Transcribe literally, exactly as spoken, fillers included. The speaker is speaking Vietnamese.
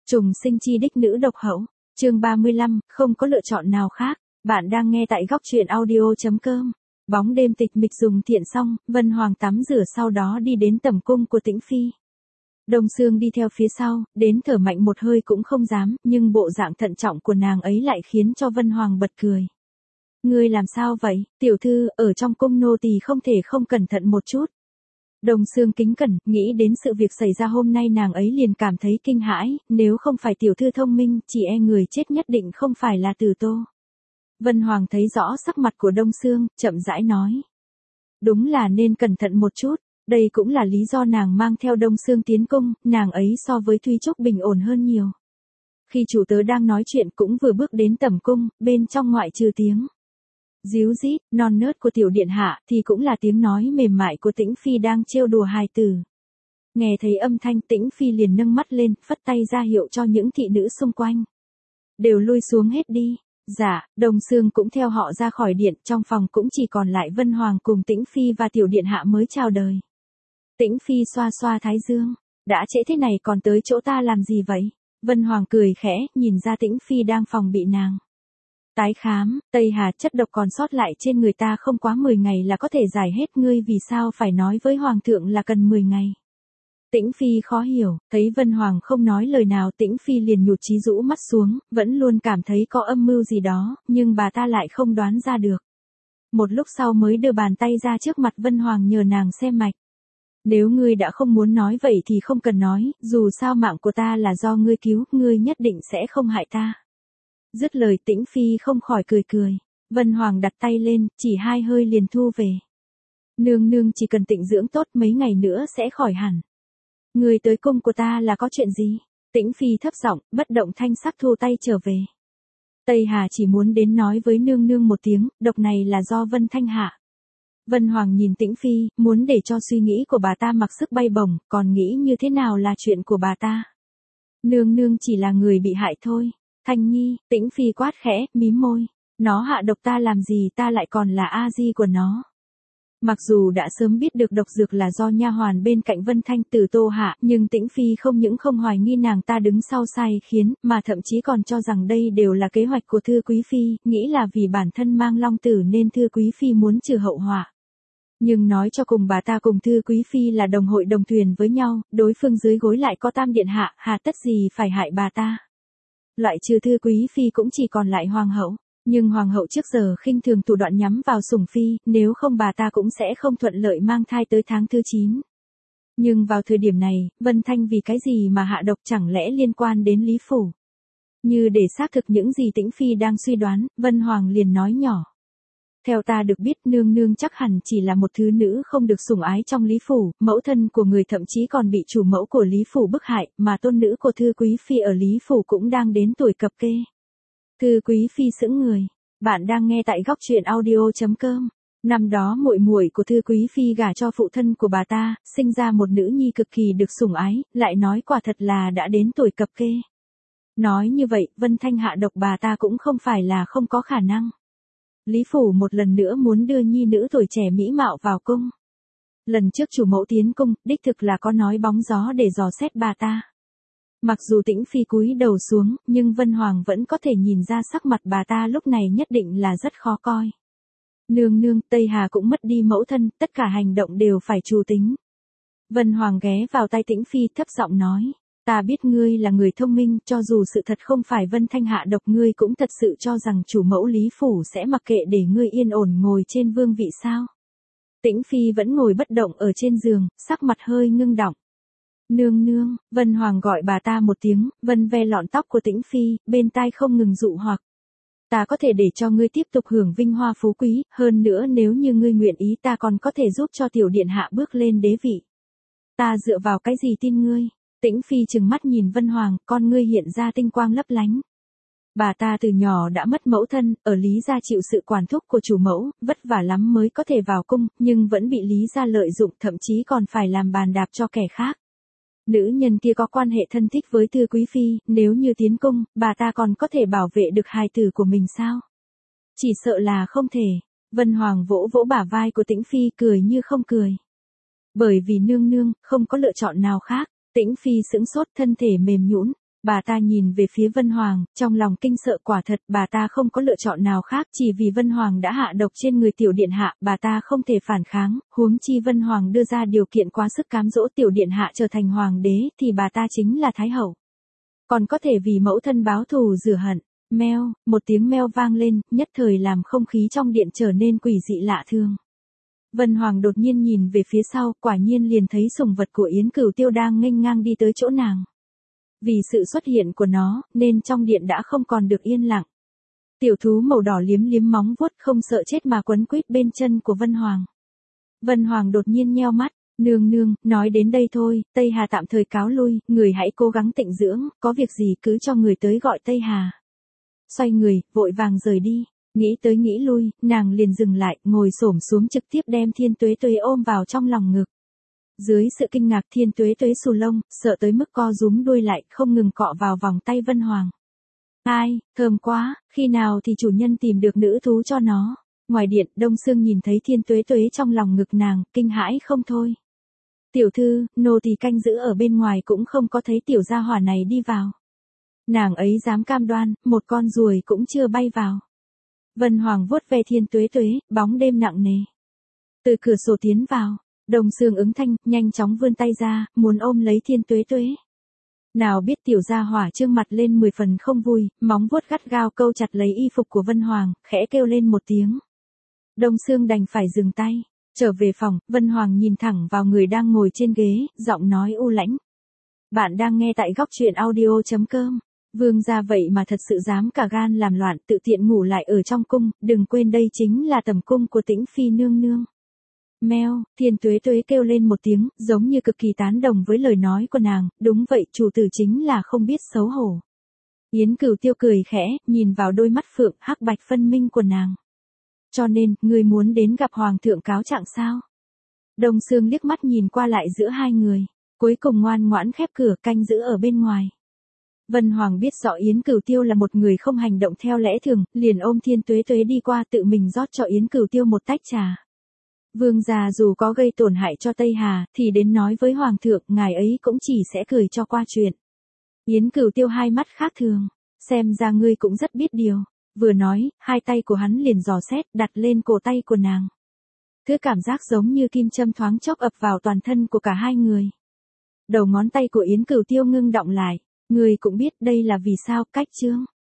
Trùng sinh chi đích nữ độc hậu, chương ba mươi lăm, không có lựa chọn nào khác. Bạn đang nghe tại góc truyện audio.com. Bóng đêm tịch mịch dùng thiện xong, Vân Hoàng tắm rửa sau đó đi đến tẩm cung của Tĩnh Phi. Đông Sương đi theo phía sau, đến thở mạnh một hơi cũng không dám, nhưng bộ dạng thận trọng của nàng ấy lại khiến cho Vân Hoàng bật cười. Ngươi làm sao vậy, tiểu thư, ở trong cung nô tỳ không thể không cẩn thận một chút. Đông Sương kính cẩn, nghĩ đến sự việc xảy ra hôm nay nàng ấy liền cảm thấy kinh hãi, nếu không phải tiểu thư thông minh, chỉ e người chết nhất định không phải là Từ Tô. Vân Hoàng thấy rõ sắc mặt của Đông Sương, chậm rãi nói. Đúng là nên cẩn thận một chút, đây cũng là lý do nàng mang theo Đông Sương tiến cung, nàng ấy so với Thúy Trúc bình ổn hơn nhiều. Khi chủ tớ đang nói chuyện cũng vừa bước đến tẩm cung, bên trong ngoại trừ tiếng díu rít, non nớt của tiểu điện hạ thì cũng là tiếng nói mềm mại của Tĩnh Phi đang trêu đùa hài tử. Nghe thấy âm thanh Tĩnh Phi liền nâng mắt lên, phất tay ra hiệu cho những thị nữ xung quanh. Đều lui xuống hết đi. Dạ, Đông Sương cũng theo họ ra khỏi điện, trong phòng cũng chỉ còn lại Vân Hoàng cùng Tĩnh Phi và tiểu điện hạ mới chào đời. Tĩnh Phi xoa xoa thái dương, đã trễ thế này còn tới chỗ ta làm gì vậy? Vân Hoàng cười khẽ, nhìn ra Tĩnh Phi đang phòng bị nàng. Tái khám, Tây Hà chất độc còn sót lại trên người ta không quá mười ngày là có thể giải hết, ngươi vì sao phải nói với Hoàng thượng là cần mười ngày? Tĩnh Phi khó hiểu, thấy Vân Hoàng không nói lời nào Tĩnh Phi liền nhụt chí rũ mắt xuống, vẫn luôn cảm thấy có âm mưu gì đó, nhưng bà ta lại không đoán ra được. Một lúc sau mới đưa bàn tay ra trước mặt Vân Hoàng nhờ nàng xem mạch. Nếu ngươi đã không muốn nói vậy thì không cần nói, dù sao mạng của ta là do ngươi cứu, ngươi nhất định sẽ không hại ta. Dứt lời Tĩnh Phi không khỏi cười cười. Vân Hoàng đặt tay lên, chỉ hai hơi liền thu về. Nương nương chỉ cần tịnh dưỡng tốt mấy ngày nữa sẽ khỏi hẳn. Người tới cung của ta là có chuyện gì? Tĩnh Phi thấp giọng, bất động thanh sắc thu tay trở về. Tây Hà chỉ muốn đến nói với nương nương một tiếng, độc này là do Vân Thanh hạ. Vân Hoàng nhìn Tĩnh Phi, muốn để cho suy nghĩ của bà ta mặc sức bay bổng, còn nghĩ như thế nào là chuyện của bà ta. Nương nương chỉ là người bị hại thôi. Thanh Nhi, Tĩnh Phi quát khẽ, mím môi. Nó hạ độc ta làm gì, ta lại còn là a di của nó. Mặc dù đã sớm biết được độc dược là do nha hoàn bên cạnh Vân Thanh Từ Tô hạ, nhưng Tĩnh Phi không những không hoài nghi nàng ta đứng sau sai khiến, mà thậm chí còn cho rằng đây đều là kế hoạch của Thư Quý Phi, nghĩ là vì bản thân mang long tử nên Thư Quý Phi muốn trừ hậu họa. Nhưng nói cho cùng bà ta cùng Thư Quý Phi là đồng hội đồng thuyền với nhau, đối phương dưới gối lại có Tam điện hạ, hà tất gì phải hại bà ta. Loại trừ Thư Quý Phi cũng chỉ còn lại Hoàng hậu. Nhưng Hoàng hậu trước giờ khinh thường thủ đoạn nhắm vào Sủng Phi, nếu không bà ta cũng sẽ không thuận lợi mang thai tới tháng thứ chín. Nhưng vào thời điểm này, Vân Thanh vì cái gì mà hạ độc, chẳng lẽ liên quan đến Lý Phủ? Như để xác thực những gì Tĩnh Phi đang suy đoán, Vân Hoàng liền nói nhỏ. Theo ta được biết nương nương chắc hẳn chỉ là một thứ nữ không được sủng ái trong Lý Phủ, mẫu thân của người thậm chí còn bị chủ mẫu của Lý Phủ bức hại, mà tôn nữ của Thư Quý Phi ở Lý Phủ cũng đang đến tuổi cập kê. Thư Quý Phi sững người. Bạn đang nghe tại góc truyện audio.com. Năm đó muội muội của Thư Quý Phi gả cho phụ thân của bà ta, sinh ra một nữ nhi cực kỳ được sủng ái, lại nói quả thật là đã đến tuổi cập kê. Nói như vậy, Vân Thanh hạ độc bà ta cũng không phải là không có khả năng. Lý Phủ một lần nữa muốn đưa nhi nữ tuổi trẻ mỹ mạo vào cung. Lần trước chủ mẫu tiến cung, đích thực là có nói bóng gió để dò xét bà ta. Mặc dù Tĩnh Phi cúi đầu xuống, nhưng Vân Hoàng vẫn có thể nhìn ra sắc mặt bà ta lúc này nhất định là rất khó coi. Nương nương, Tây Hà cũng mất đi mẫu thân, tất cả hành động đều phải chu tính. Vân Hoàng ghé vào tay Tĩnh Phi thấp giọng nói, ta biết ngươi là người thông minh, cho dù sự thật không phải Vân Thanh hạ độc ngươi cũng thật sự cho rằng chủ mẫu Lý Phủ sẽ mặc kệ để ngươi yên ổn ngồi trên vương vị sao. Tĩnh Phi vẫn ngồi bất động ở trên giường, sắc mặt hơi ngưng đọng. Nương nương, Vân Hoàng gọi bà ta một tiếng, Vân ve lọn tóc của Tĩnh Phi, bên tai không ngừng dụ hoặc. Ta có thể để cho ngươi tiếp tục hưởng vinh hoa phú quý, hơn nữa nếu như ngươi nguyện ý ta còn có thể giúp cho tiểu điện hạ bước lên đế vị. Ta dựa vào cái gì tin ngươi? Tĩnh Phi trừng mắt nhìn Vân Hoàng, con ngươi hiện ra tinh quang lấp lánh. Bà ta từ nhỏ đã mất mẫu thân, ở Lý gia chịu sự quản thúc của chủ mẫu, vất vả lắm mới có thể vào cung, nhưng vẫn bị Lý gia lợi dụng, thậm chí còn phải làm bàn đạp cho kẻ khác. Nữ nhân kia có quan hệ thân thích với Thư Quý Phi, nếu như tiến cung, bà ta còn có thể bảo vệ được hài tử của mình sao? Chỉ sợ là không thể. Vân Hoàng vỗ vỗ bả vai của Tĩnh Phi cười như không cười. Bởi vì nương nương, không có lựa chọn nào khác. Tĩnh Phi sững sốt thân thể mềm nhũn. Bà ta nhìn về phía Vân Hoàng, trong lòng kinh sợ quả thật, bà ta không có lựa chọn nào khác, chỉ vì Vân Hoàng đã hạ độc trên người tiểu điện hạ, bà ta không thể phản kháng, huống chi Vân Hoàng đưa ra điều kiện quá sức cám dỗ tiểu điện hạ trở thành hoàng đế, thì bà ta chính là thái hậu. Còn có thể vì mẫu thân báo thù rửa hận. Meo, một tiếng meo vang lên, nhất thời làm không khí trong điện trở nên quỷ dị lạ thường. Vân Hoàng đột nhiên nhìn về phía sau, quả nhiên liền thấy sủng vật của Yến Cửu Tiêu đang nghênh ngang đi tới chỗ nàng. Vì sự xuất hiện của nó, nên trong điện đã không còn được yên lặng. Tiểu thú màu đỏ liếm liếm móng vuốt không sợ chết mà quấn quýt bên chân của Vân Hoàng. Vân Hoàng đột nhiên nheo mắt, nương nương, nói đến đây thôi, Tây Hà tạm thời cáo lui, người hãy cố gắng tịnh dưỡng, có việc gì cứ cho người tới gọi Tây Hà. Xoay người, vội vàng rời đi, nghĩ tới nghĩ lui, nàng liền dừng lại, ngồi xổm xuống trực tiếp đem Thiên Tuế Tuế ôm vào trong lòng ngực. Dưới sự kinh ngạc Thiên Tuế Tuế xù lông, sợ tới mức co rúm đuôi lại, không ngừng cọ vào vòng tay Vân Hoàng. Ai, thơm quá, khi nào thì chủ nhân tìm được nữ thú cho nó. Ngoài điện, Đông Sương nhìn thấy Thiên Tuế Tuế trong lòng ngực nàng, kinh hãi không thôi. Tiểu thư, nô tỳ canh giữ ở bên ngoài cũng không có thấy tiểu gia hỏa này đi vào. Nàng ấy dám cam đoan, một con ruồi cũng chưa bay vào. Vân Hoàng vuốt ve Thiên Tuế Tuế, bóng đêm nặng nề. Từ cửa sổ tiến vào, Đông Sương ứng thanh, nhanh chóng vươn tay ra, muốn ôm lấy Thiên Tuế Tuế. Nào biết tiểu gia hỏa trương mặt lên mười phần không vui, móng vuốt gắt gao câu chặt lấy y phục của Vân Hoàng, khẽ kêu lên một tiếng. Đông Sương đành phải dừng tay, trở về phòng, Vân Hoàng nhìn thẳng vào người đang ngồi trên ghế, giọng nói u lãnh. Bạn đang nghe tại góc truyện audio chấm com. Vương gia vậy mà thật sự dám cả gan làm loạn, tự tiện ngủ lại ở trong cung, đừng quên đây chính là tầm cung của Tĩnh Phi nương nương. Meo, Thiên Tuế Tuế kêu lên một tiếng, giống như cực kỳ tán đồng với lời nói của nàng, đúng vậy, chủ tử chính là không biết xấu hổ. Yến Cửu Tiêu cười khẽ, nhìn vào đôi mắt phượng hắc bạch phân minh của nàng. Cho nên, ngươi muốn đến gặp hoàng thượng cáo trạng sao? Đông Sương liếc mắt nhìn qua lại giữa hai người, cuối cùng ngoan ngoãn khép cửa canh giữ ở bên ngoài. Vân Hoàng biết rõ Yến Cửu Tiêu là một người không hành động theo lẽ thường, liền ôm Thiên Tuế Tuế đi qua tự mình rót cho Yến Cửu Tiêu một tách trà. Vương gia dù có gây tổn hại cho Tây Hà, thì đến nói với Hoàng thượng, ngài ấy cũng chỉ sẽ cười cho qua chuyện. Yến Cửu Tiêu hai mắt khác thường, xem ra ngươi cũng rất biết điều. Vừa nói, hai tay của hắn liền dò xét, đặt lên cổ tay của nàng. Thứ cảm giác giống như kim châm thoáng chốc ập vào toàn thân của cả hai người. Đầu ngón tay của Yến Cửu Tiêu ngưng động lại. Ngươi cũng biết đây là vì sao, cách chương.